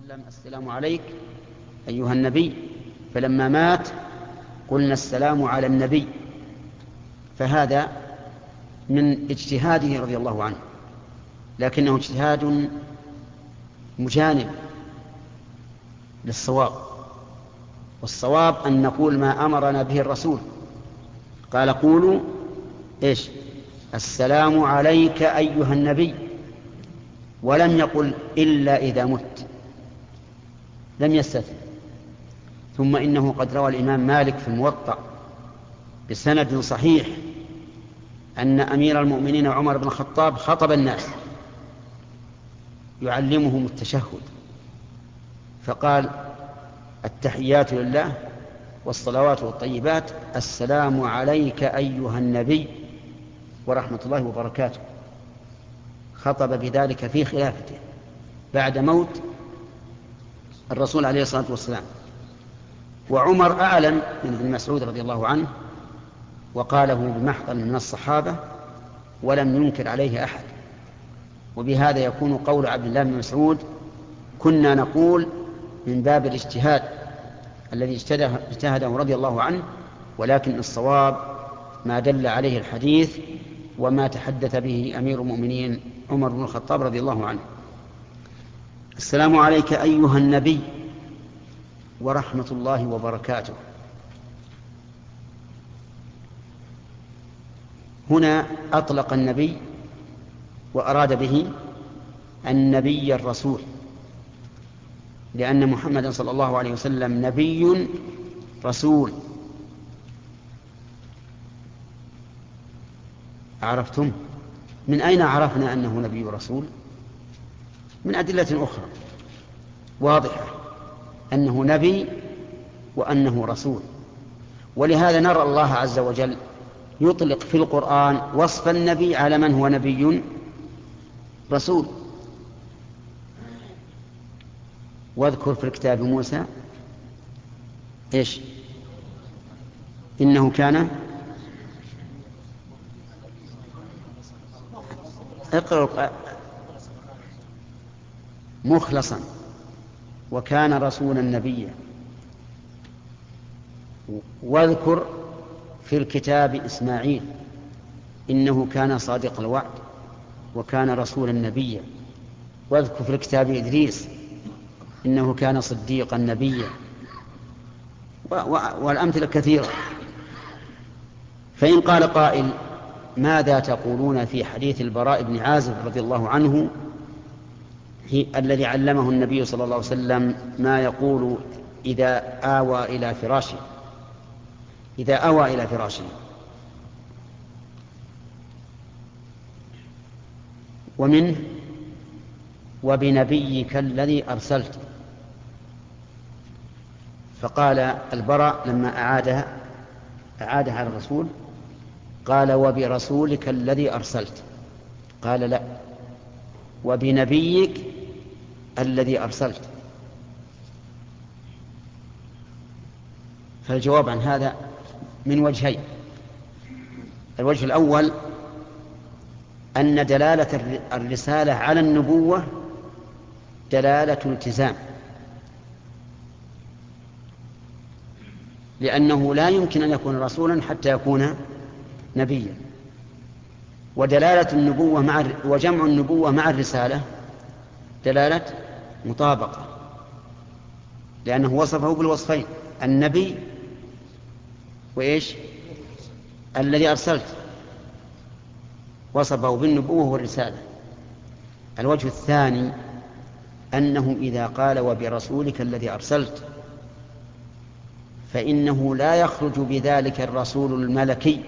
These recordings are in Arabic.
وسلم: السلام عليك أيها النبي. فلما مات قلنا: السلام على النبي. فهذا من اجتهاده رضي الله عنه، لكنه اجتهاد مجانب للصواب، والصواب أن نقول ما أمرنا به الرسول. قال: قولوا إيش؟ السلام عليك أيها النبي، ولم يقل إلا إذا مت، لم يستثن. ثم إنه قد روى الإمام مالك في الموطأ بسند صحيح أن أمير المؤمنين عمر بن الخطاب خطب الناس يعلمهم التشهد، فقال: التحيات لله والصلوات والطيبات، السلام عليك أيها النبي ورحمة الله وبركاته. خطب بذلك في خلافته بعد موت الرسول عليه الصلاة والسلام. وعمر أعلن من ابن مسعود رضي الله عنه، وقاله بمحضر من الصحابة ولم ينكر عليه أحد. وبهذا يكون قول عبد الله بن مسعود: كنا نقول من باب الاجتهاد الذي اجتهده رضي الله عنه، ولكن الصواب ما دل عليه الحديث وما تحدث به أمير المؤمنين عمر بن الخطاب رضي الله عنه. السلام عليك أيها النبي ورحمة الله وبركاته. هنا أطلق النبي وأراد به النبي الرسول، لأن محمدا صلى الله عليه وسلم نبي رسول. عرفتم من أين عرفنا أنه نبي رسول؟ من أدلة أخرى واضحة أنه نبي وأنه رسول. ولهذا نرى الله عز وجل يطلق في القرآن وصف النبي على من هو نبي رسول. واذكر في الكتاب موسى إيش؟ إنه كان مخلصا وكان رسولا نبيا. واذكر في الكتاب إسماعيل إنه كان صادق الوعد وكان رسولا نبيا. واذكر في الكتاب إدريس إنه كان صديقا نبيا، والأمثلة كثيرة. فإن قال قائل: ماذا تقولون في حديث البراء بن عازب رضي الله عنه الذي علمه النبي صلى الله عليه وسلم ما يقول إذا آوى إلى فراشه؟ ومنه: وبنبيك الذي أرسلت. فقال البراء لما أعادها على الرسول قال: وبرسولك الذي أرسلت. قال: لا، وبنبيك الذي أرسلت. فالجواب عن هذا من وجهين: الوجه الأول أن دلالة الرسالة على النبوة دلالة التزام، لأنه لا يمكن أن يكون رسولا حتى يكون نبيا. ودلالة النبوة وجمع النبوة مع الرسالة دلالة مطابقة، لأنه وصفه بالوصفين: النبي وإيش؟ الذي أرسلت، وصفه بالنبوة والرسالة. الوجه الثاني أنه إذا قال: وبرسولك الذي أرسلت، فإنه لا يخرج بذلك الرسول الملكي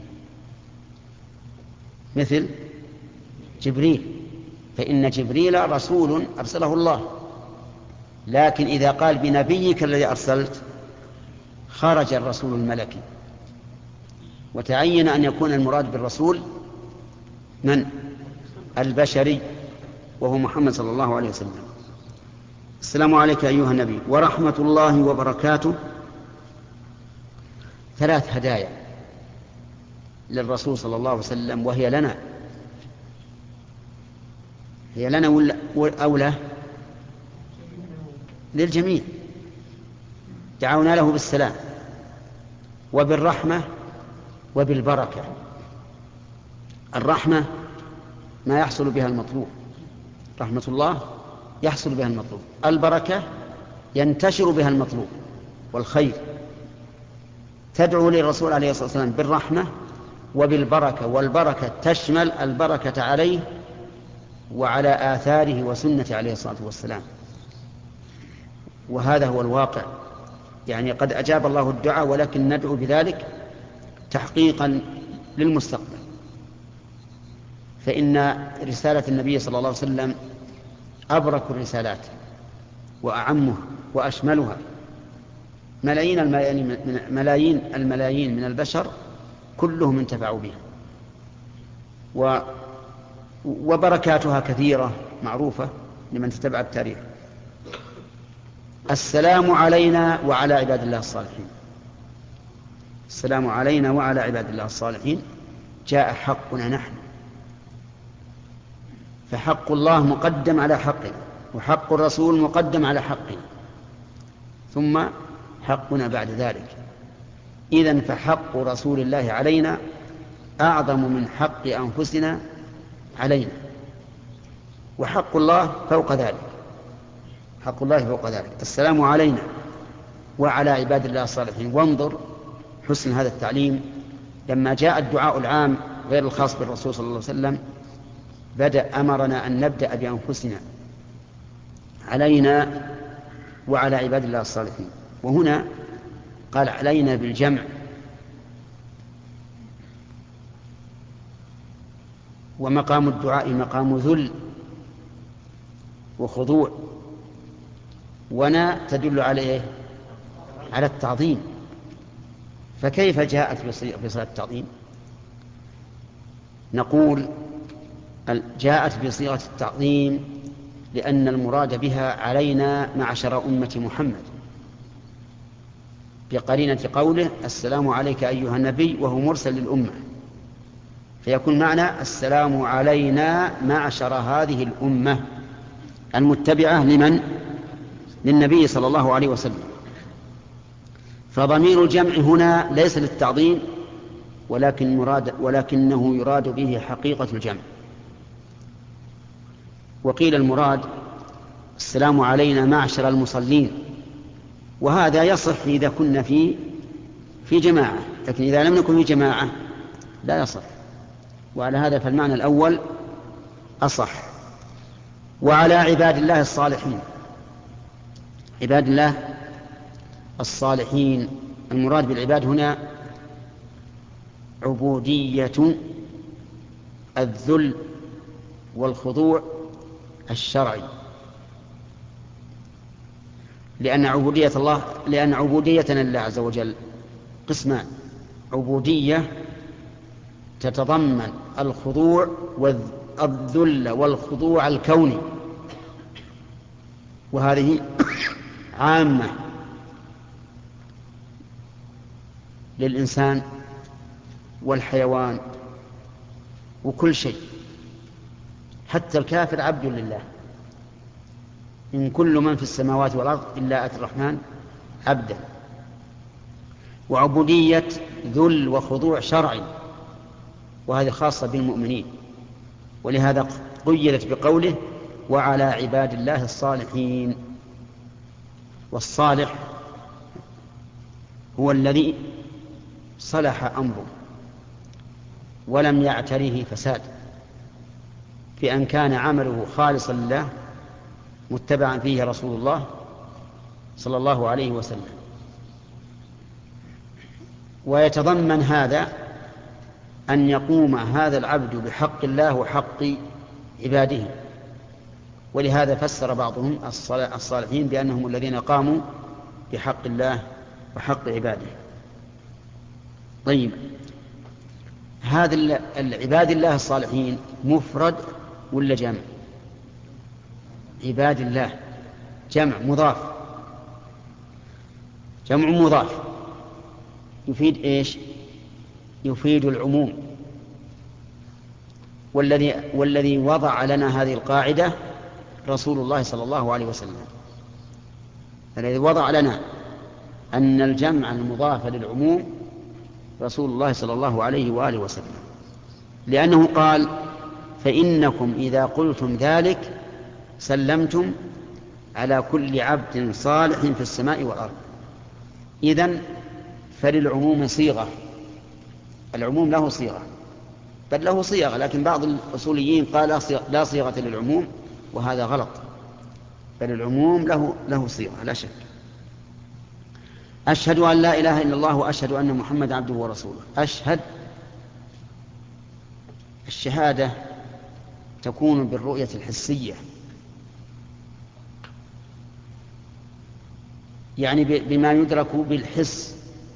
مثل جبريل، فإن جبريل رسول أرسله الله. لكن إذا قال: بنبيك الذي أرسلت، خرج الرسول الملكي، وتعين أن يكون المراد بالرسول من؟ البشري، وهو محمد صلى الله عليه وسلم. السلام عليك أيها النبي ورحمة الله وبركاته. 3 هدايا للرسول صلى الله عليه وسلم، وهي لنا. هي لنا أو له؟ للجميع، دعونا له بالسلام وبالرحمة وبالبركة. الرحمة ما يحصل بها المطلوب، رحمة الله يحصل بها المطلوب. البركة ينتشر بها المطلوب والخير. تدعو للرسول عليه الصلاة والسلام بالرحمة وبالبركة، والبركة تشمل البركة عليه وعلى آثاره وسنة عليه الصلاة والسلام. وهذا هو الواقع، يعني قد أجاب الله الدعاء، ولكن ندعو بذلك تحقيقا للمستقبل. فإن رسالة النبي صلى الله عليه وسلم أبرك الرسالات وأعمها وأشملها. ملايين الملايين من البشر كلهم انتفعوا بها، وبركاتها كثيرة معروفة لمن تتبع التاريخ. السلام علينا وعلى عباد الله الصالحين. السلام علينا وعلى عباد الله الصالحين جاء حقنا نحن، فحق الله مقدم على حقنا، وحق الرسول مقدم على حقنا، ثم حقنا بعد ذلك. إذن فحق رسول الله علينا أعظم من حق أنفسنا علينا، وحق الله فوق ذلك، حق الله فوق ذلك. السلام علينا وعلى عباد الله الصالحين. وانظر حسن هذا التعليم، لما جاء الدعاء العام غير الخاص بالرسول صلى الله عليه وسلم أمرنا أن نبدأ بأنفسنا، علينا وعلى عباد الله الصالحين. وهنا قال علينا بالجمع، ومقام الدعاء مقام ذل وخضوع، ونا تدل عليه على التعظيم. فكيف جاءت بصيغة التعظيم؟ نقول جاءت بصيغة التعظيم لأن المراد بها علينا معشر أمة محمد، بقرينة قوله السلام عليك أيها النبي وهو مرسل للأمة، فيكون معنى السلام علينا معشر هذه الأمة المتبعة للنبي صلى الله عليه وسلم. فضمير الجمع هنا ليس للتعظيم، ولكنه يراد به حقيقة الجمع. وقيل المراد السلام علينا معشر المصلين، وهذا يصح إذا كنا في جماعة، لكن إذا لم نكن في جماعة لا يصح. وعلى هذا فالمعنى الأول أصح. وعلى عباد الله الصالحين. عباد الله الصالحين، المراد بالعباد هنا عبودية الذل والخضوع الشرعي، لأن عبوديتنا لله عز وجل قسمان: عبودية تتضمن الخضوع والذل والخضوع الكوني، وهذه عامة للإنسان والحيوان وكل شيء، حتى الكافر عبد لله. إن كل من في السماوات والأرض إلا أتى الرحمن عبدا. وعبودية ذل وخضوع شرعي، وهذه خاصة بالمؤمنين، ولهذا قيدت بقوله وعلى عباد الله الصالحين. والصالح هو الذي صلح أمره ولم يعتريه فساد، بأن كان عمله خالصا لله متبعا فيه رسول الله صلى الله عليه وسلم. ويتضمن هذا أن يقوم هذا العبد بحق الله وحق عباده، ولهذا فسر بعضهم الصالحين بأنهم الذين قاموا بحق الله وحق عباده. طيب، هذا العباد الله الصالحين مفرد ولا جمع؟ عباد الله جمع مضاف، جمع مضاف يفيد إيش؟ يفيد العموم. والذي وضع لنا هذه القاعدة رسول الله صلى الله عليه وسلم، الذي وضع لنا أن الجمع المضاف للعموم رسول الله صلى الله عليه وآله وسلم، لأنه قال فإنكم إذا قلتم ذلك سلمتم على كل عبد صالح في السماء والأرض. إذن فللعموم صيغة، العموم له صيغة، بل له صيغة، لكن بعض الأصوليين قال لا صيغة للعموم، وهذا غلط، بل العموم له صيغة لا شك. أشهد أن لا إله إلا الله وأشهد أن محمد عبده ورسوله. أشهد، الشهادة تكون بالرؤية الحسية، يعني بما يدرك بالحس.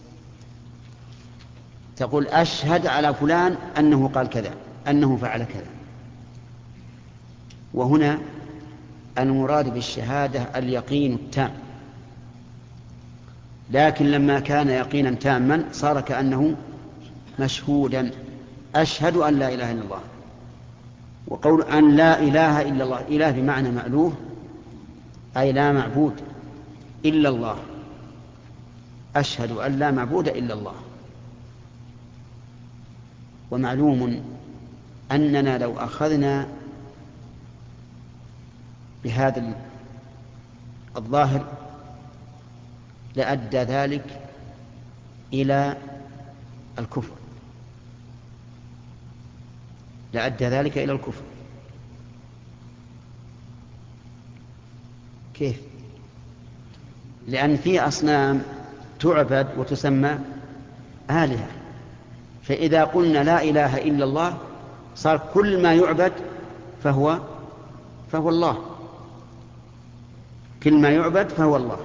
تقول أشهد على فلان أنه قال كذا، أنه فعل كذا. وهنا المراد بالشهادة اليقين التام، لكن لما كان يقينا تاما صار كأنه مشهودا. أشهد أن لا إله إلا الله، وقول أن لا إله إلا الله، إله بمعنى مألوه، أي لا معبود إلا الله. أشهد أن لا معبود إلا الله. ومعلوم أننا لو أخذنا بهذا الظاهر لأدى ذلك إلى الكفر، لأدى ذلك إلى الكفر. كيف؟ لأن في أصنام تعبد وتسمى آلهة، فإذا قلنا لا إله إلا الله صار كل ما يعبد فهو الله، كل ما يعبد فهو الله.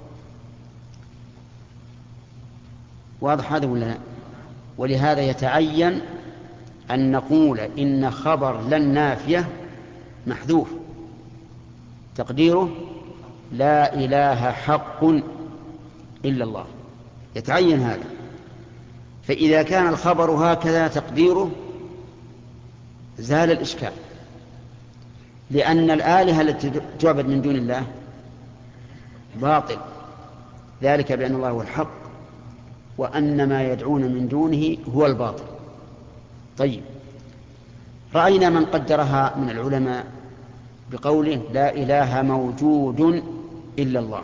واضح هذا ولا لا؟ ولهذا يتعين أن نقول إن خبر لن نافية محذوف، تقديره لا إله حق إلا الله، يتعين هذا. فإذا كان الخبر هكذا تقديره زال الإشكال، لأن الآلهة التي تعبد من دون الله باطل، ذلك بأن الله هو الحق وأن ما يدعون من دونه هو الباطل. طيب، رأينا من قدرها من العلماء بقوله لا إله موجود إلا الله،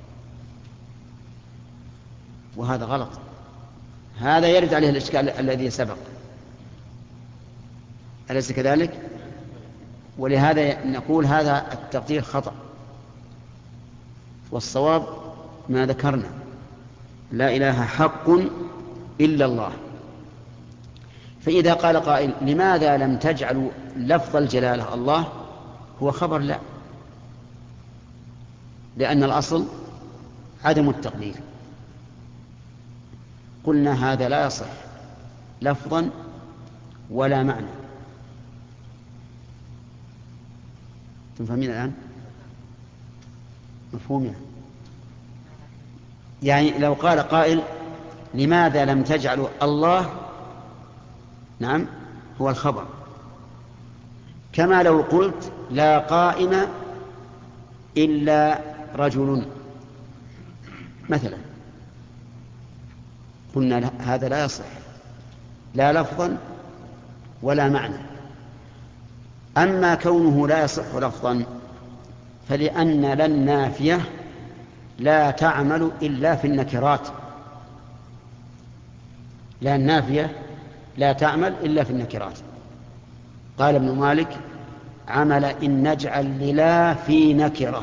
وهذا غلط، هذا يرد عليه الإشكال الذي سبق، أليس كذلك؟ ولهذا نقول هذا التقدير خطأ، والصواب ما ذكرنا، لا إله حق إلا الله. فإذا قال قائل لماذا لم تجعلوا لفظ الجلالة الله هو خبر؟ لا، لأن الأصل عدم التقدير. قلنا هذا لا يصح لفظا ولا معنى. تفهمين الآن؟ مفهوم؟ يعني لو قال قائل لماذا لم تجعلوا الله، نعم، هو الخبر، كما لو قلت لا قائم إلا رجل مثلا، قلنا هذا لا يصح لا لفظا ولا معنى. أما كونه لا يصح لفظا فلأن لن نافية لا تعمل إلا في النكرات، لا النافية لا تعمل إلا في النكرات. قال ابن مالك عمل إن نجعل للا في نكرة،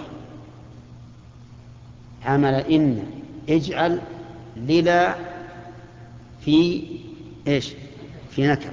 عمل إن اجعل للا في إيش؟ في نكرة.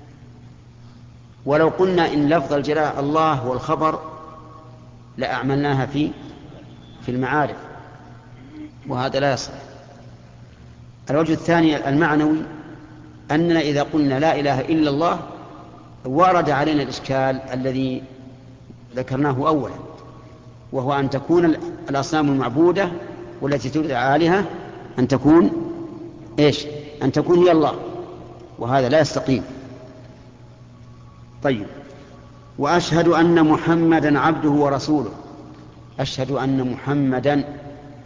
ولو قلنا إن لفظ الجلالة الله هو الخبر لأعملناها في المعارف، وهذا لا يصح. الوجه الثاني المعنوي أننا إذا قلنا لا إله إلا الله ورد علينا الإشكال الذي ذكرناه أولا، وهو أن تكون الأصنام المعبودة والتي تدعى آلهة أن تكون إيش؟ أن تكون هي الله، وهذا لا يستقيم. طيب، وأشهد أن محمدا عبده ورسوله. أشهد أن محمدا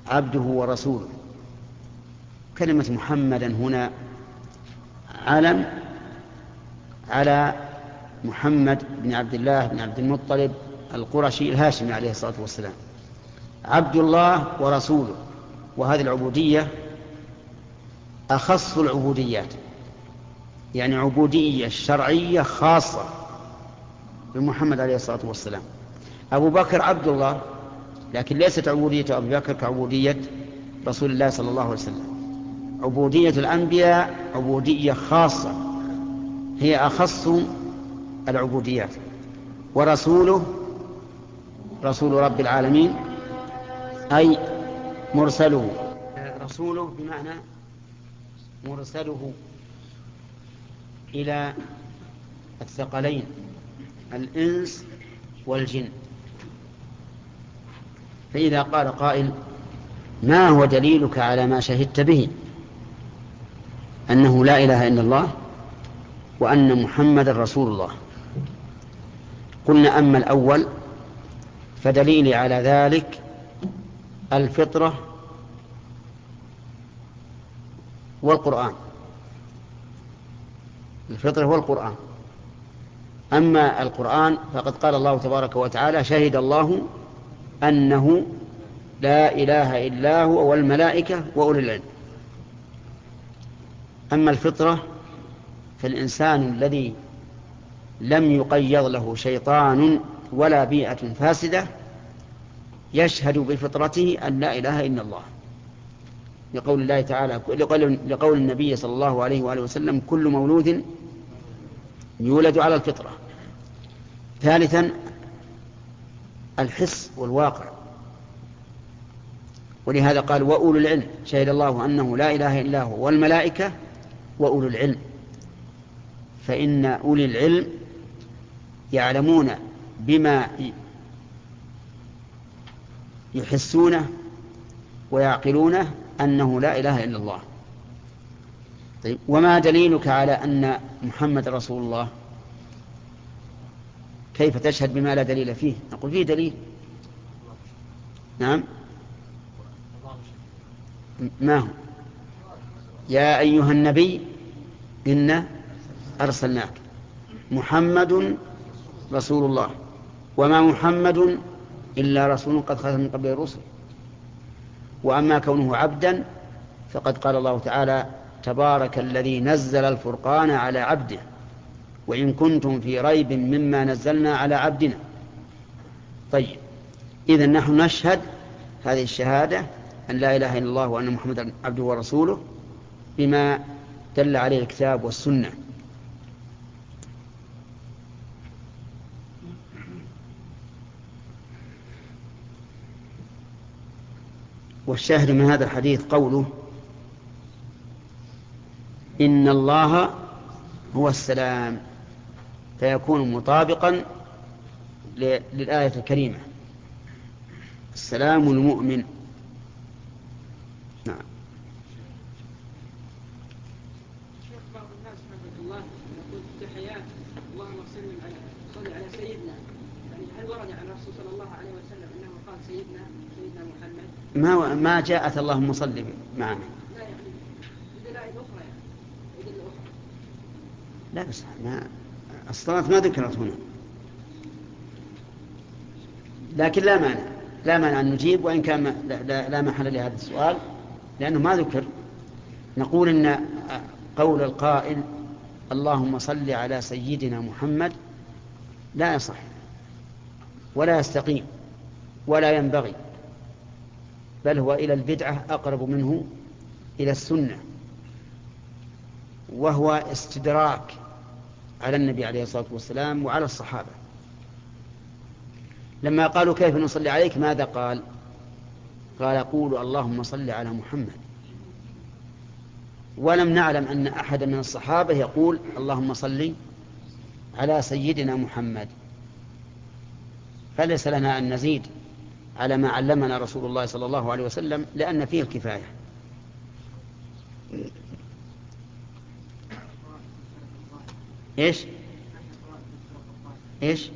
عبده ورسوله. كلمة محمدا هنا علم على محمد بن عبد الله بن عبد المطلب القرشي الهاشمي عليه الصلاة والسلام، عبد الله ورسوله. وهذه العبودية أخص العبوديات، يعني عبودية شرعية خاصة بمحمد عليه الصلاة والسلام. أبو بكر عبد الله، لكن ليست عبودية أبو بكر كعبودية رسول الله صلى الله عليه وسلم. عبودية الأنبياء عبودية خاصة هي أخص العبوديات. ورسوله رسول رب العالمين أي مرسله. رسوله بمعنى مرسله إلى الثقلين الإنس والجن. فإذا قال قائل: ما هو دليلك على ما شهدت به أنه لا إله إلا الله وأن محمد رسول الله؟ قلنا: أما الأول فدليلي على ذلك الفطرة والقرآن. الفطرة والقرآن. أما القرآن فقد قال الله تبارك وتعالى: شهد الله أنه لا إله إلا هو والملائكة وأولي العلم. أما الفطرة فالإنسان الذي لم يقيض له شيطان ولا بيئة فاسدة يشهد بفطرته أن لا إله إلا الله، لقول الله تعالى، لقول النبي صلى الله عليه وآله وسلم: كل مولود يولد على الفطرة. ثالثا الحس والواقع، ولهذا قال: وأولو العلم. شهد الله أنه لا إله إلا هو والملائكة وأولو العلم. فإن أولي العلم يعلمون بما يحسونه ويعقلونه أنه لا إله إلا الله. طيب، وما دليلك على أن محمد رسول الله؟ كيف تشهد بما لا دليل فيه؟ نقول: فيه دليل. نعم. ما هو؟ يا أيها النبي إنا أرسلناك محمد رسول الله وما محمد إلا رسول قد خلت من قبل الرسل. وأما كونه عبدا فقد قال الله تعالى: تبارك الذي نزل الفرقان على عبده وإن كنتم في ريب مما نزلنا على عبدنا. طيب، إذن نحن نشهد هذه الشهادة أن لا إله إلا الله وأن محمد عبده ورسوله بما دل عليه الكتاب والسنة. والشاهد من هذا الحديث قوله: إن الله هو السلام، فيكون مطابقا للآية الكريمة: السلام المؤمن. نعم. شيخ، بعض الناس حفظ الله يقول التحيات اللهم صل على سيدنا، يعني هل ورد عن الرسول صلى الله عليه وسلم انه قال سيدنا محمد؟ ما جاءت اللهم صل معنا. لا، يعني بدلائل اخرى، يعني بدلائل اخرى. لا، بس الصلاة ما ذكرت هنا، لكن لا مانع أن نجيب، وإن كان لا محل لهذا السؤال لأنه ما ذكر. نقول إن قول القائل اللهم صل على سيدنا محمد لا يصح ولا يستقيم ولا ينبغي، بل هو إلى البدعة أقرب منه إلى السنة، وهو استدراك على النبي عليه الصلاة والسلام وعلى الصحابة. لما قالوا كيف نصلي عليك ماذا قال؟ قال: قولوا اللهم صل على محمد. ولم نعلم أن أحد من الصحابة يقول اللهم صل على سيدنا محمد، فليس لنا أن نزيد على ما علمنا رسول الله صلى الله عليه وسلم، لأن فيه الكفاية. إيش؟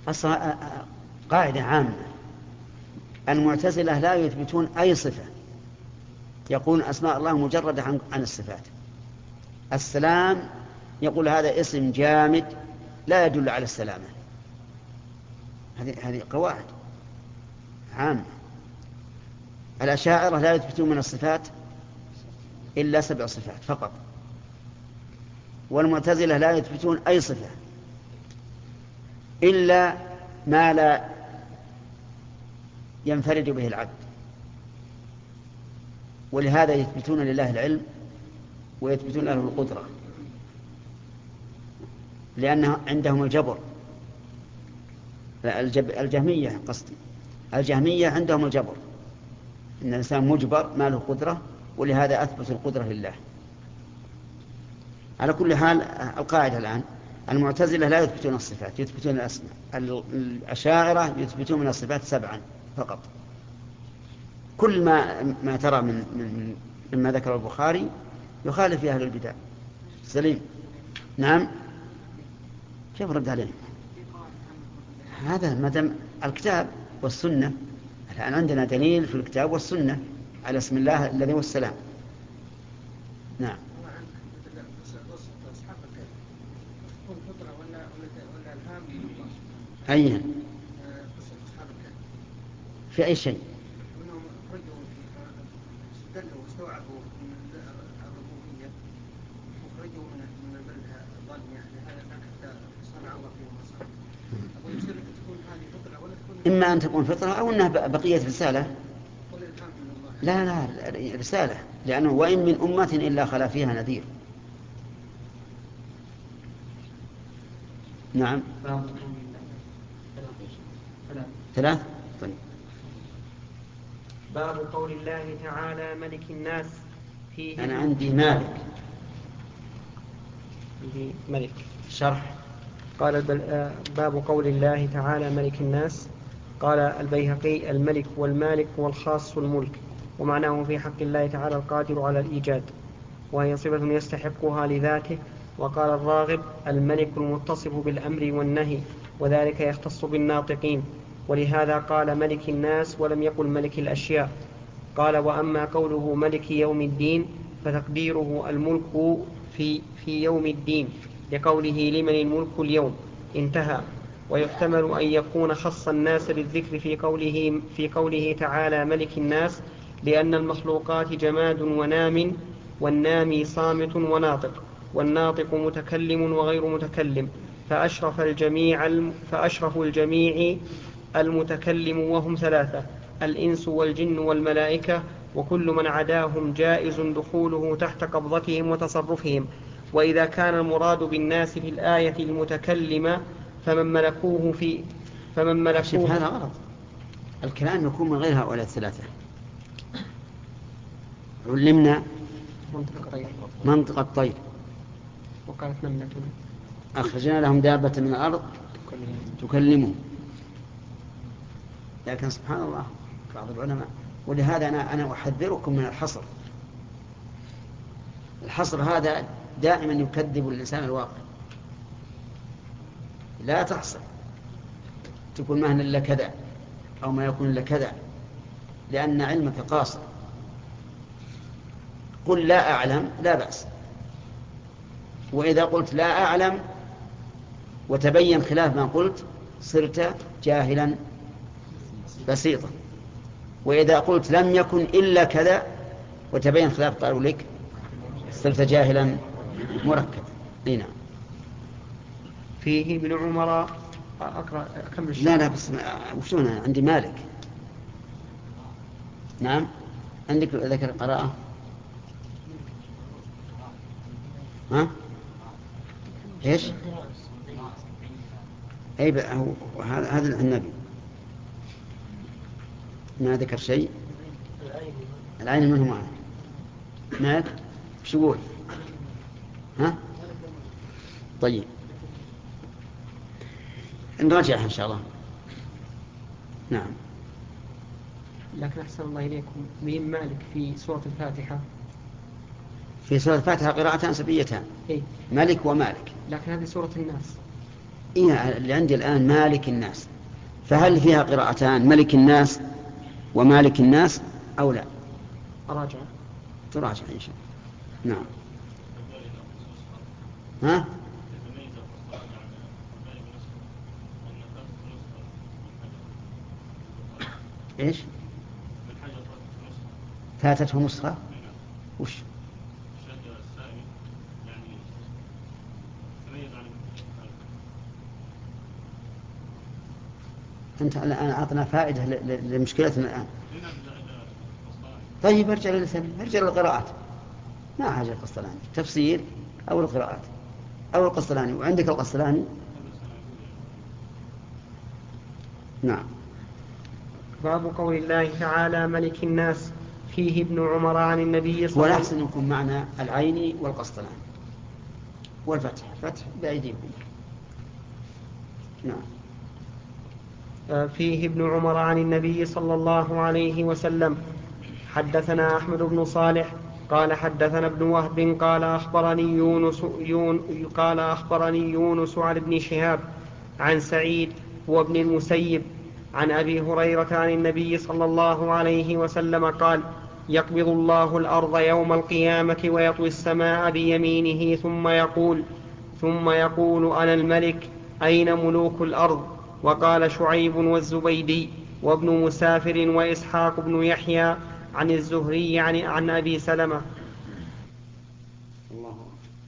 أصلا قاعدة عامة، المعتزلة لا يثبتون أي صفة، يقول أسماء الله مجردة عن الصفات. السلام يقول هذا اسم جامد لا يدل على السلامة. هذه قواعد عامة. الأشاعرة لا يثبتون من الصفات إلا 7 صفات فقط، والمعتزلة لا يثبتون أي صفة إلا ما لا ينفرد به العبد، ولهذا يثبتون لله العلم ويثبتون له القدرة، لأن عندهم الجبر. الجهمية قصدي، الجهمية عندهم الجبر، إن الإنسان مجبر ما له قدرة، ولهذا أثبت القدرة لله. على كل حال القاعدة الآن المعتزلة لا يثبتون الصفات، يثبتون الأسماء. الأشاعرة يثبتون من الصفات 7 فقط. كل ما ترى مما ذكر البخاري يخالف أهل البدع. سليم. نعم. كيف رد عليه؟ هذا مدام الكتاب والسنة. الآن عندنا دليل في الكتاب والسنة على اسم الله الذي هو السلام. نعم. أي في أي شيء استدلوا واستوعبوا من الربوبية وخرجوا من البلدة الظالمة لهذا حتى صنع الله فيهم ما صنع. أقول يصير تكون هذه فطرة ولا تكون إما أن تكون فطرة أو أنها بقية رسالة. ولا الهام من الله. لا رسالة، لأنه وإن من أمة إلا خلا فيها نذير. نعم. 3. طيب. باب قول الله تعالى ملك الناس فيه. أنا عندي مالك. عندي ملك. شرح. قال باب قول الله تعالى ملك الناس. قال البيهقي الملك والمالك هو الخاص الملك، ومعناه في حق الله تعالى القادر على الإيجاد، وهي صفة يستحقها لذاته. وقال الراغب الملك المتصف بالأمر والنهي، وذلك يختص بالناطقين، ولهذا قال ملك الناس ولم يقل ملك الأشياء. قال وأما قوله ملك يوم الدين فتقديره الملك في يوم الدين، لقوله لمن الملك اليوم، انتهى. ويحتمل أن يكون خص الناس بالذكر في قوله تعالى ملك الناس، لأن المخلوقات جماد ونام، والنامي صامت وناطق، والناطق متكلم وغير متكلم، فأشرف الجميع المتكلم، وهم 3: الإنس والجن والملائكة، وكل من عداهم جائز دخوله تحت قبضتهم وتصرفهم. وإذا كان المراد بالناس في الآية المتكلمة فمن ملكوه شوف هذا غلط. الكلام يكون من غير هؤلاء 3. علمنا منطق الطير، وقالت نملة أخرجنا لهم دابة من الأرض تكلمهم. لكن سبحان الله بعض العلماء، ولهذا أنا أحذركم من الحصر. الحصر هذا دائما يكذب الإنسان الواقع. لا تحصر تكون مهنا إلا كذا أو ما يكون إلا كذا، لأن علمك قاصر. قل لا أعلم لا بأس، وإذا قلت لا أعلم وتبين خلاف ما قلت صرت جاهلا بسيطا، وإذا قلت لم يكن إلا كذا وتبين خلاف قالوا لك صرت جاهلا مركب. نعم. فيه ابن عمر. أقرأ أكمل الشيء. لا بس وشون عندي مالك. نعم. عندك ذكر قراءة. ها ايش؟ اي هذا النبي ما ذكر شيء. العين منه معه مات شو؟ ها طيب نراجعها إن شاء الله. نعم. لكن أحسن الله إليكم مين مالك في سورة الفاتحة؟ في سورة الفاتحة قراءتان سبيتان. إيه؟ ملك ومالك. لكن هذه سورة الناس. إيه اللي عندي الآن مالك الناس، فهل فيها قراءتان ملك الناس ومالك الناس أو لا؟ أراجع تراجع إن شاء الله. نعم. ها؟ إيش؟ فاتته نسخة؟ وش؟ أنت الآن أعطنا فائدة لمشكلتنا الآن. طيب ارجع للقراءات، ما حاجة القسطلاني تفسير أو القراءات أو القسطلاني، وعندك القسطلاني. نعم. باب قول الله تعالى ملك الناس فيه ابن عمر عن النبي صلى الله عليه وسلم. والأحسن يكون معنا العيني والقسطلاني والفتح، فتح بأيديكم. نعم. فيه ابن عمر عن النبي صلى الله عليه وسلم. حدثنا أحمد بن صالح قال حدثنا ابن وهب قال أخبرني يونس عن ابن شهاب عن سعيد وابن المسيب عن أبي هريرة عن النبي صلى الله عليه وسلم قال يقبض الله الأرض يوم القيامة ويطوي السماء بيمينه ثم يقول أنا الملك أين ملوك الأرض؟ وقال شعيب والزبيدي وابن مسافر وإسحاق بن يحيى عن الزهري عن أبي سلمة. الله.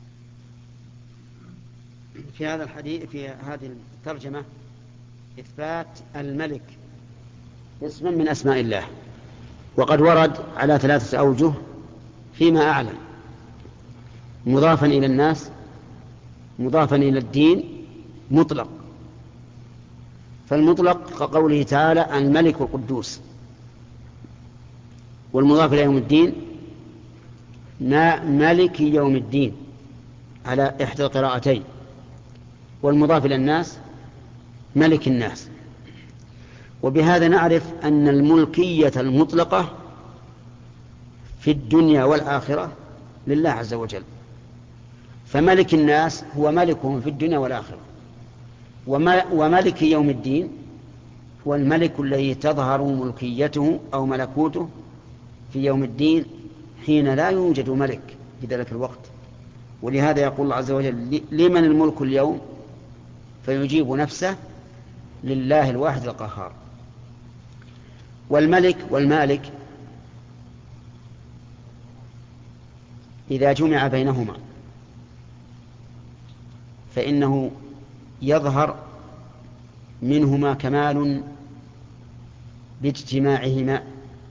في هذا الحديث، في هذه الترجمة، إثبات الملك اسم من أسماء الله، وقد ورد على 3 أوجه فيما أعلم: مضافا إلى الناس، مضافا إلى الدين، مطلق. فالمطلق كقوله تعالى الملك القدوس، والمضاف إلى يوم الدين ملك يوم الدين على إحدى القراءتين، والمضاف إلى الناس ملك الناس. وبهذا نعرف أن الملكية المطلقة في الدنيا والآخرة لله عز وجل، فملك الناس هو ملكهم في الدنيا والآخرة، وملك يوم الدين هو الملك الذي تظهر ملكيته أو ملكوته في يوم الدين حين لا يوجد ملك في ذلك الوقت. ولهذا يقول الله عز وجل لمن الملك اليوم؟ فيجيب نفسه لله الواحد القهار. والملك والمالك إذا جمع بينهما فإنه يظهر منهما كمال باجتماعهما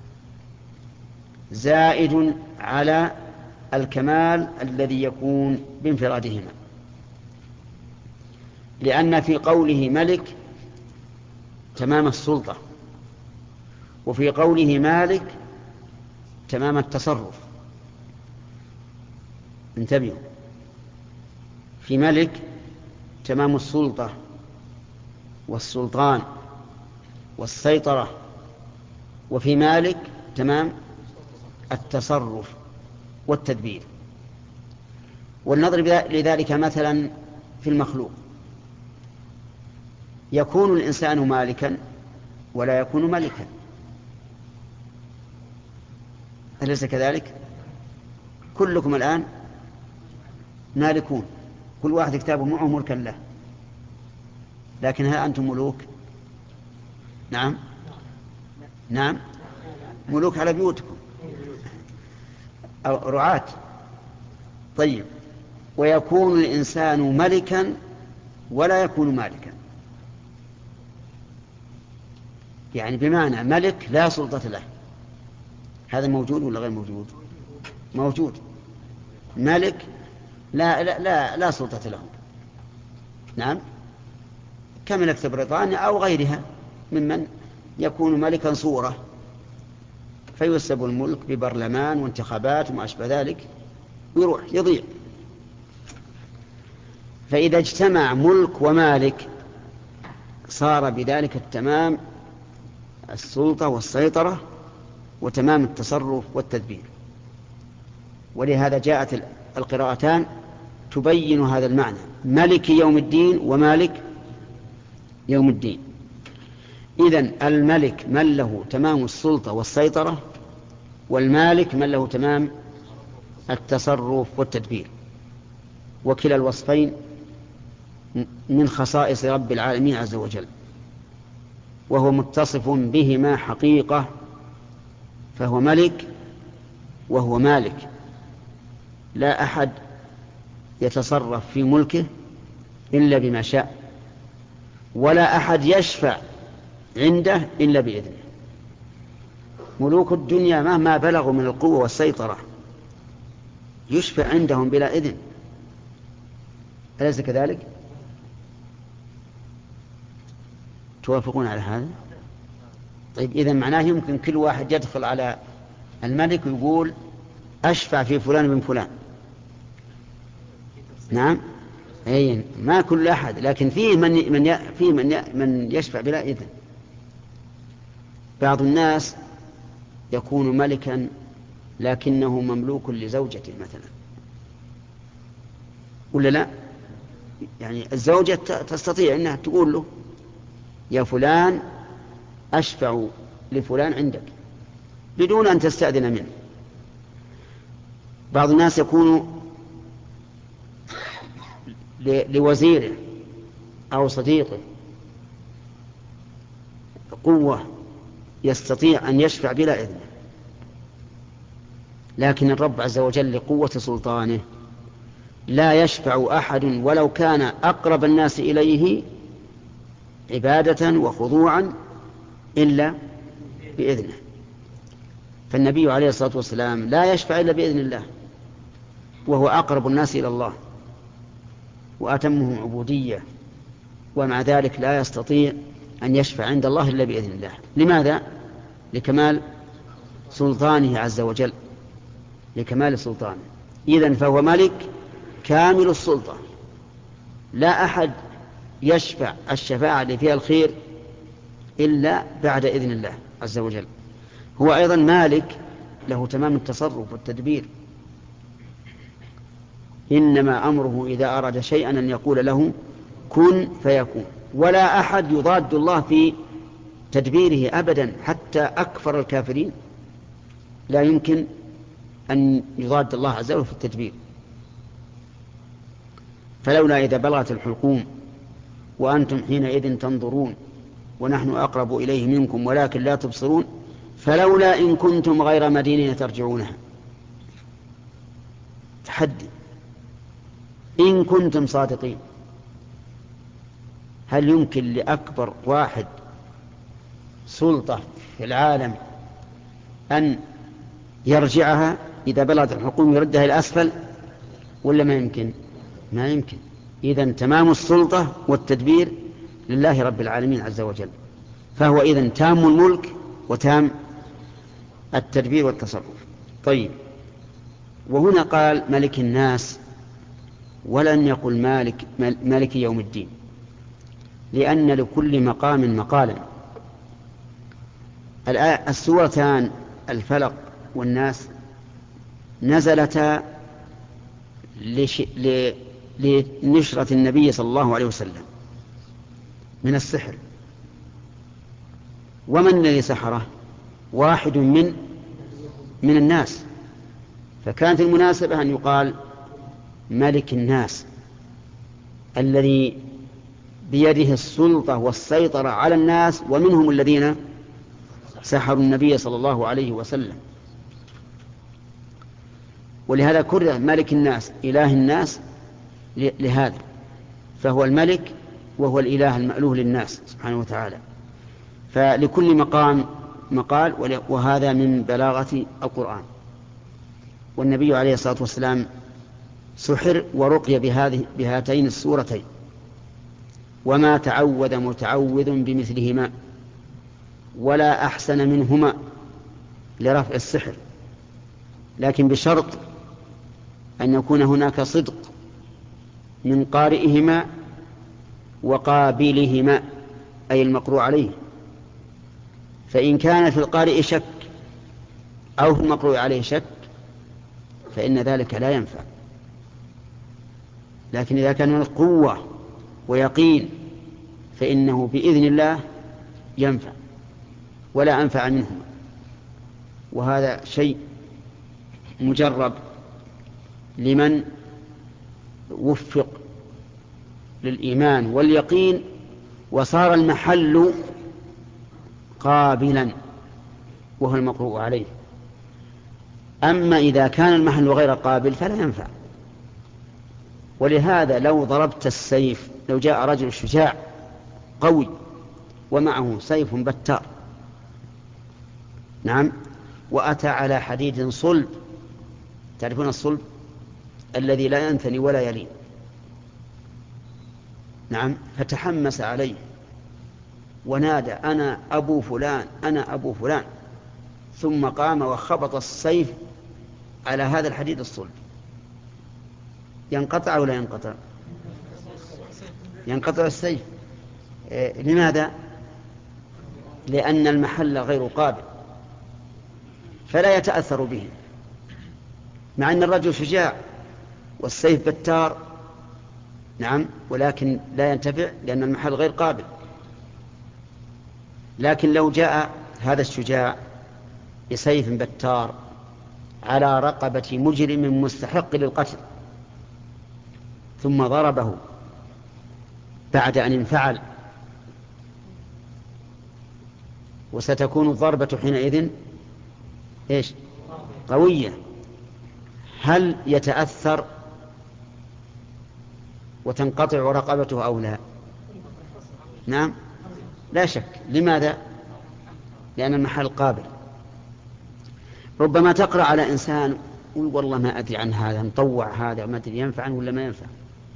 زائد على الكمال الذي يكون بانفرادهما، لأن في قوله ملك تمام السلطة، وفي قوله مالك تمام التصرف. انتبهوا، في ملك تمام السلطة والسلطان والسيطرة، وفي مالك تمام التصرف والتدبير. ولنضرب لذلك مثلا في المخلوق: يكون الإنسان مالكا ولا يكون ملكا، أليس كذلك؟ كلكم الآن مالكون، كل واحد كتابه معه ملكا له، لكن هل أنتم ملوك؟ نعم، ملوك على بيوتكم أو رعاة. طيب، ويكون الإنسان ملكا ولا يكون مالكا، يعني بمعنى ملك لا سلطة له. هذا موجود ولا غير موجود؟ موجود. ملك لا سلطة له. نعم، كملكة بريطانيا أو غيرها ممن يكون ملكا صورة، فيسب الملك ببرلمان وانتخابات وما أشبه ذلك، ويروح يضيع. فإذا اجتمع ملك ومالك صار بذلك التمام السلطة والسيطرة وتمام التصرف والتدبير. ولهذا جاءت القراءتان تبين هذا المعنى: ملك يوم الدين ومالك يوم الدين. إذن الملك من له تمام السلطة والسيطرة، والمالك من له تمام التصرف والتدبير، وكلا الوصفين من خصائص رب العالمين عز وجل، وهو متصف بهما حقيقة، فهو ملك وهو مالك. لا أحد يتصرف في ملكه إلا بما شاء، ولا أحد يشفع عنده إلا بإذنه. ملوك الدنيا مهما بلغوا من القوة والسيطرة يشفع عندهم بلا إذن، أليس كذلك؟ توافقون على هذا؟ طيب، إذن معناه يمكن كل واحد يدخل على الملك ويقول أشفع في فلان بن فلان. نعم، أي ما كل أحد، لكن فيه من يشفع بلا إذن. بعض الناس يكون ملكا لكنه مملوك لزوجته مثلا، ولا لا؟ يعني الزوجة تستطيع أنها تقول له يا فلان أشفع لفلان عندك بدون أن تستأذن منه. بعض الناس يكون لوزيره أو صديقه قوة يستطيع أن يشفع بلا إذن، لكن الرب عز وجل لقوة سلطانه لا يشفع أحد ولو كان أقرب الناس إليه عبادة وخضوعا إلا بإذنه. فالنبي عليه الصلاة والسلام لا يشفع إلا بإذن الله، وهو أقرب الناس إلى الله وأتمهم عبودية، ومع ذلك لا يستطيع أن يشفع عند الله إلا بإذن الله. لماذا؟ لكمال سلطانه عز وجل، لكمال سلطانه. إذن فهو ملك كامل السلطة، لا أحد يشفع الشفاعة اللي فيها الخير إلا بعد إذن الله عز وجل. هو أيضا مالك له تمام التصرف والتدبير، إنما أمره إذا أراد شيئا أن يقول له كن فيكون، ولا أحد يضاد الله في تدبيره أبدا، حتى أكفر الكافرين لا يمكن أن يضاد الله عز وجل في التدبير. فلولا إذا بلغت الحلقوم وأنتم حينئذ تنظرون ونحن أقرب إليه منكم ولكن لا تبصرون فلولا إن كنتم غير مدينين ترجعونها. تحدي، إن كنتم صادقين. هل يمكن لأكبر واحد سلطة في العالم أن يرجعها إذا بلغت الحكومة يردها إلى أسفل، ولا ما يمكن؟ ما يمكن. إذن تمام السلطة والتدبير لله رب العالمين عز وجل، فهو إذن تام الملك وتام التدبير والتصرف. طيب، وهنا قال ملك الناس ولن يقل مالك يوم الدين، لأن لكل مقام مقالا. السورتان الفلق والناس نزلتا لنشرة النبي صلى الله عليه وسلم من السحر. ومن الذي سحره؟ واحد من الناس، فكانت المناسبة أن يقال ملك الناس الذي بيده السلطة والسيطرة على الناس، ومنهم الذين سحروا النبي صلى الله عليه وسلم. ولهذا كره ملك الناس إله الناس لهذا، فهو الملك وهو الإله المألوه للناس سبحانه وتعالى. فلكل مقام مقال، وهذا من بلاغة القرآن. والنبي عليه الصلاة والسلام سحر ورقي بهاتين السورتين، وما تعوذ متعوذ بمثلهما ولا أحسن منهما لرفع السحر، لكن بشرط أن يكون هناك صدق من قارئهما وقابلهما، أي المقروء عليه. فإن كان في القارئ شك أو في المقروء عليه شك فإن ذلك لا ينفع. لكن إذا كان هناك قوة ويقين فإنه بإذن الله ينفع ولا أنفع منهما. وهذا شيء مجرب لمن وفق للإيمان واليقين وصار المحل قابلا وهو المقروء عليه. أما إذا كان المحل غير قابل فلا ينفع. ولهذا لو ضربت السيف، لو جاء رجل شجاع قوي ومعه سيف بتار، نعم، وأتى على حديد صلب، تعرفون الصلب الذي لا ينثني ولا يلين، نعم، فتحمس عليه ونادى أنا أبو فلان أنا أبو فلان، ثم قام وخبط السيف على هذا الحديد الصلب، ينقطع ولا ينقطع؟ ينقطع السيف. لماذا؟ لأن المحل غير قابل فلا يتأثر به، مع أن الرجل شجاع والسيف بتار، نعم، ولكن لا ينتفع لأن المحل غير قابل. لكن لو جاء هذا الشجاع بسيف بتار على رقبة مجرم مستحق للقتل ثم ضربه بعد أن انفعل، وستكون الضربة حينئذ إيش؟ قوية، هل يتأثر وتنقطع رقبته أو لا؟ نعم، لا شك. لماذا؟ لأن المحل قابل. ربما تقرأ على إنسان والله ما أدري عن هذا، نطوع هذا ما أدري ينفع ولا ما ينفع،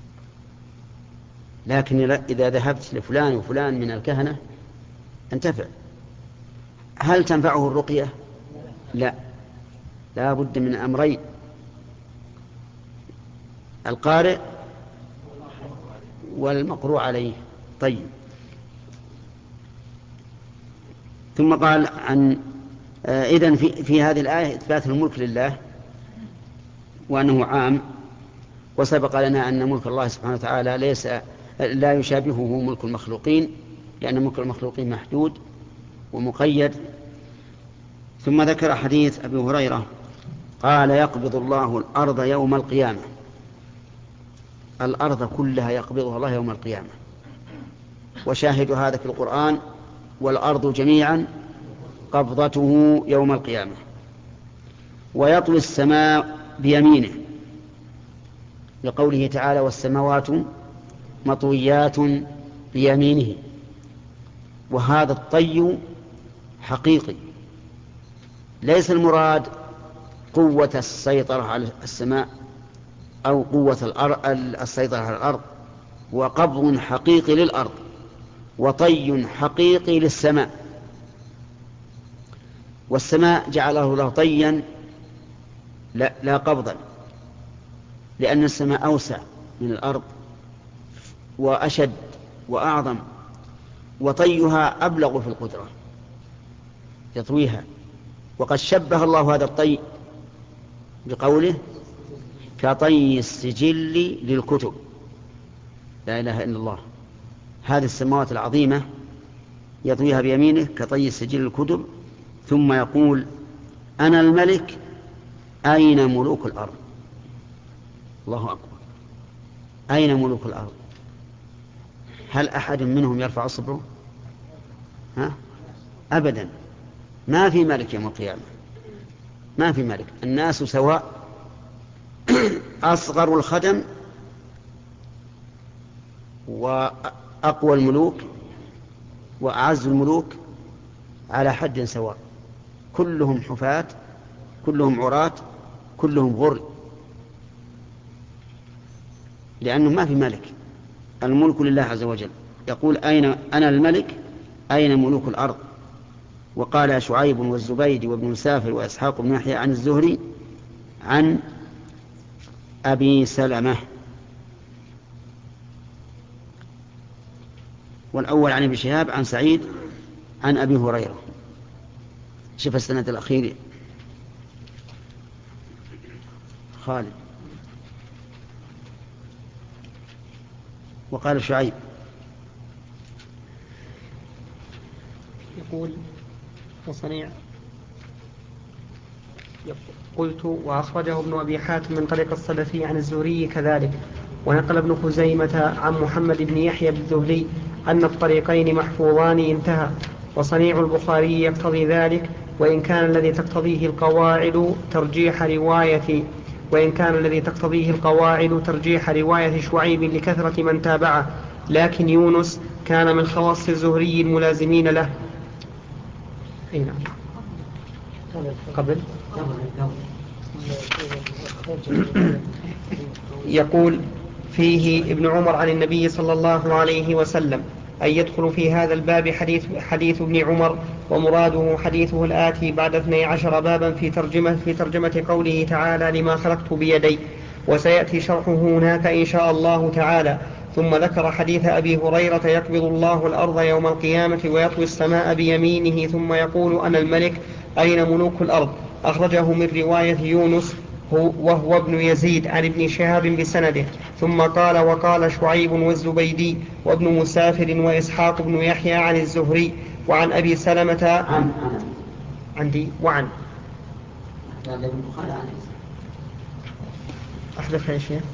لكن إذا ذهبت لفلان وفلان من الكهنة انتفع. هل تنفعه الرقية؟ لا، لا بد من أمرين: القارئ والمقروء عليه. طيب، ثم قال عن إذن في هذه الآية إثبات الملك لله وأنه عام، وسبق لنا أن ملك الله سبحانه وتعالى لا يشابهه ملك المخلوقين، لأن ملك المخلوقين محدود ومقيد. ثم ذكر حديث أبي هريرة قال يقبض الله الأرض يوم القيامة، الأرض كلها يقبضها الله يوم القيامة، وشاهد هذا في القرآن: والأرض جميعا قبضته يوم القيامة. ويطوي السماء بيمينه لقوله تعالى: والسماوات مطويات بيمينه. وهذا الطي حقيقي، ليس المراد قوة السيطرة على السماء أو قوة السيطرة على الأرض، وقبض حقيقي للأرض وطي حقيقي للسماء. والسماء جعله له طيا لا قبضا، لأن السماء أوسع من الأرض وأشد وأعظم، وطيها أبلغ في القدرة يطويها. وقد شبه الله هذا الطي بقوله: كطي السجل للكتب. لا إله إلا الله. هذه السماوات العظيمة يطويها بيمينه كطي السجل للكتب، ثم يقول: أنا الملك أين ملوك الأرض؟ الله أكبر. أين ملوك الأرض؟ هل أحد منهم يرفع صبره؟ أبدا. ما في ملك يوم القيامة، ما في ملك، الناس سواء. أصغر الخدم وأقوى الملوك وأعز الملوك على حد سواء، كلهم حفاة، كلهم عراة، كلهم غر، لأنه ما في ملك، الملك لله عز وجل. يقول: أنا الملك أين ملوك الأرض؟ وقال شعيب والزبيدي وابن مسافر وإسحاق بن يحيى عن الزهري عن أبي سلمة. والأول عن ابن شهاب عن سعيد عن أبي هريرة. شوف السند الأخير خالد. وقال شعيب يقول وصنيع قلت وأخرجه ابن أبي حاتم من طريق الصدفي عن الزهري كذلك. ونقل ابن خزيمة عن محمد بن يحيى الذهلي أن الطريقين محفوظان انتهى. وصنيع البخاري يقتضي ذلك، وإن كان الذي تقتضيه القواعد ترجيح رواية شعيب لكثرة من تابعه، لكن يونس كان من خواص الزهري الملازمين له. قبل يقول فيه ابن عمر عن النبي صلى الله عليه وسلم أن يدخل في هذا الباب حديث ابن عمر، ومراده حديثه الآتي بعد 12 بابا في ترجمة قوله تعالى لما خلقت بيدي، وسيأتي شرحه هناك إن شاء الله تعالى. ثم ذكر حديث أبي هريرة يقبض الله الأرض يوم القيامة ويطوي السماء بيمينه ثم يقول أنا الملك أين ملوك الأرض، أخرجه من رواية يونس وهو ابن يزيد عن ابن شهاب بسنده. ثم قال وقال شعيب والزبيدي وابن مسافر وإسحاق بن يحيى عن الزهري وعن أبي سلمة عندي وعن أحدث يا شيخ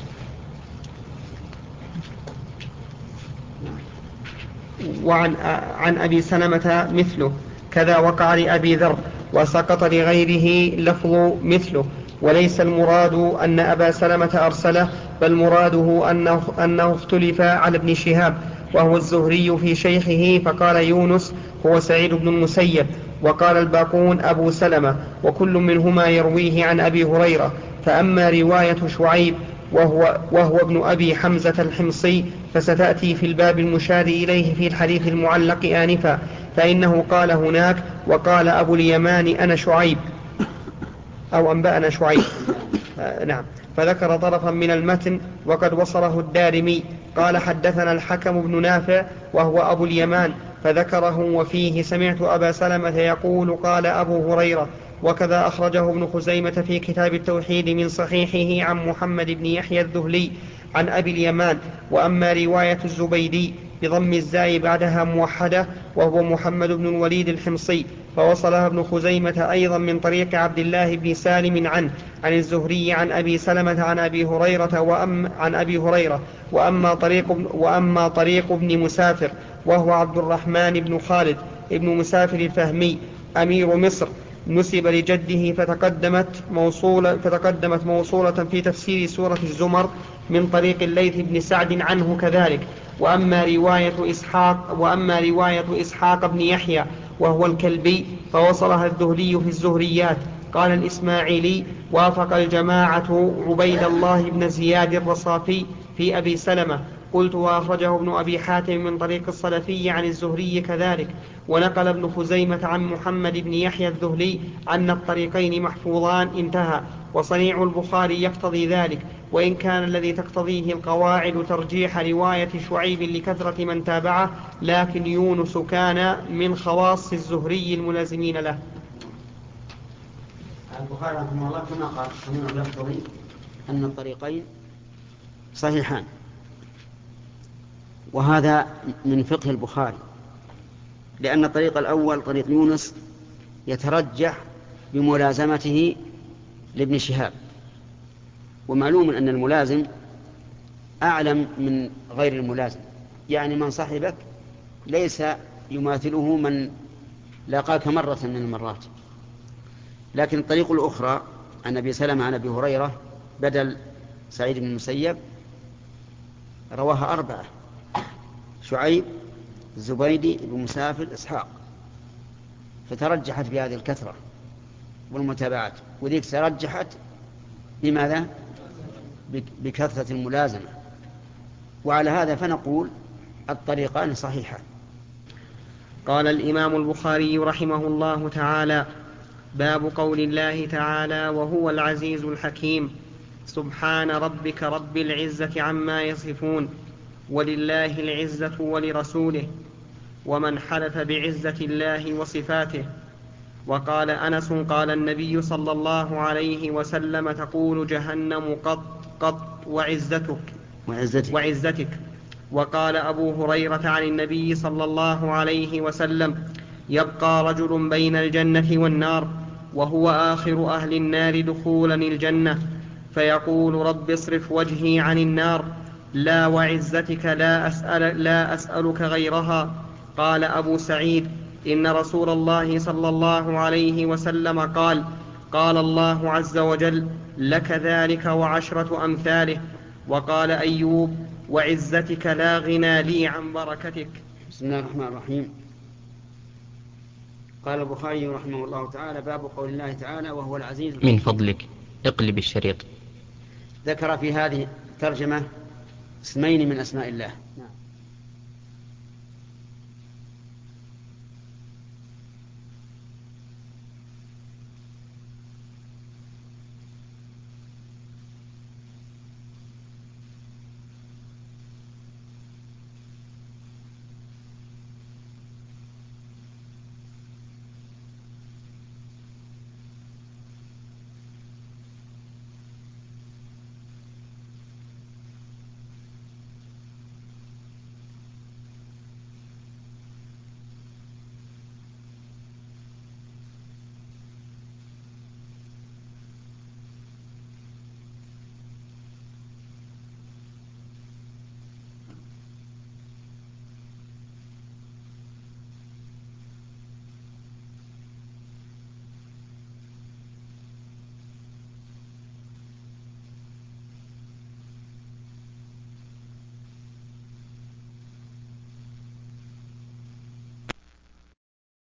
عن أبي سلمة مثله كذا وقع لأبي ذر، وسقط لغيره لفظ مثله. وليس المراد أن أبا سلمة أرسله، بل مراده أنه اختلف على ابن شهاب وهو الزهري في شيخه، فقال يونس هو سعيد بن المسيب، وقال الباقون أبو سلمة، وكل منهما يرويه عن أبي هريرة. فأما رواية شعيب وهو ابن أبي حمزة الحمصي فستأتي في الباب المشار إليه في الحديث المعلق آنفا، فإنه قال هناك وقال أبو اليمان أنا شعيب أو أنبأنا شعيب نعم، فذكر طرفا من المتن وقد وصله الدارمي قال حدثنا الحكم بن نافع وهو أبو اليمان فذكره، وفيه سمعت أبا سلمة يقول قال أبو هريرة. وكذا أخرجه ابن خزيمة في كتاب التوحيد من صحيحه عن محمد بن يحيى الذهلي عن أبي اليمان. وأما رواية الزبيدي بضم الزاي بعدها موحدة وهو محمد بن الوليد الحمصي فوصلها ابن خزيمة أيضا من طريق عبد الله بن سالم عن الزهري عن أبي سلمة عن أبي هريرة وأما طريق ابن مسافر وهو عبد الرحمن بن خالد ابن مسافر الفهمي أمير مصر نسب لجده فتقدمت موصولة في تفسير سورة الزمر من طريق الليث بن سعد عنه كذلك. وأما رواية إسحاق بن يحيى وهو الكلبي فوصلها الذهلي في الزهريات. قال الإسماعيلي وافق الجماعة عبيد الله بن زياد الرصافي في أبي سلمة. قلت وأخرجه ابن أبي حاتم من طريق الصدفي عن الزهري كذلك. ونقل ابن خزيمة عن محمد بن يحيى الذهلي أن الطريقين محفوظان انتهى. وصنيع البخاري يقتضي ذلك، وإن كان الذي تقتضيه القواعد ترجيح رواية شعيب لكثرة من تابعه، لكن يونس كان من خواص الزهري الملازمين له. البخاري رحمه الله كما قال صنيع يقتضي أن الطريقين صحيحان، وهذا من فقه البخاري، لأن الطريق الأول طريق يونس يترجح بملازمته لابن شهاب، ومعلوم أن الملازم أعلم من غير الملازم، يعني من صاحبك ليس يماثله من لاقاك مرة من المرات. لكن الطريق الأخرى عن أبي سلمة عن أبي هريرة بدل سعيد بن المسيب رواها 4: شعيب، الزبيدي، ابن مسافر، إسحاق، فترجحت بهذه الكثرة والمتابعات، وذيك ترجحت بماذا؟ بكثرة الملازمة. وعلى هذا فنقول الطريقان صحيحان. قال الإمام البخاري رحمه الله تعالى: باب قول الله تعالى: وهو العزيز الحكيم، سبحان ربك رب العزة عما يصفون، ولله العزة ولرسوله، ومن حلف بعزة الله وصفاته. وقال أنس: قال النبي صلى الله عليه وسلم: تقول جهنم قط وعزتك. وقال أبو هريرة عن النبي صلى الله عليه وسلم: يبقى رجل بين الجنة والنار وهو آخر أهل النار دخولا الجنة، فيقول رب اصرف وجهي عن النار، لا وعزتك لا أسألك غيرها. قال أبو سعيد: إن رسول الله صلى الله عليه وسلم قال: قال الله عز وجل: لك ذلك وعشرة أمثاله. وقال أيوب: وعزتك لا غنى لي عن بركتك. بسم الله الرحمن الرحيم. قال البخاري رحمه الله تعالى: باب قول الله تعالى: وهو العزيز من فضلك اقلب الشريط. ذكر في هذه الترجمة اسمين من أسماء الله،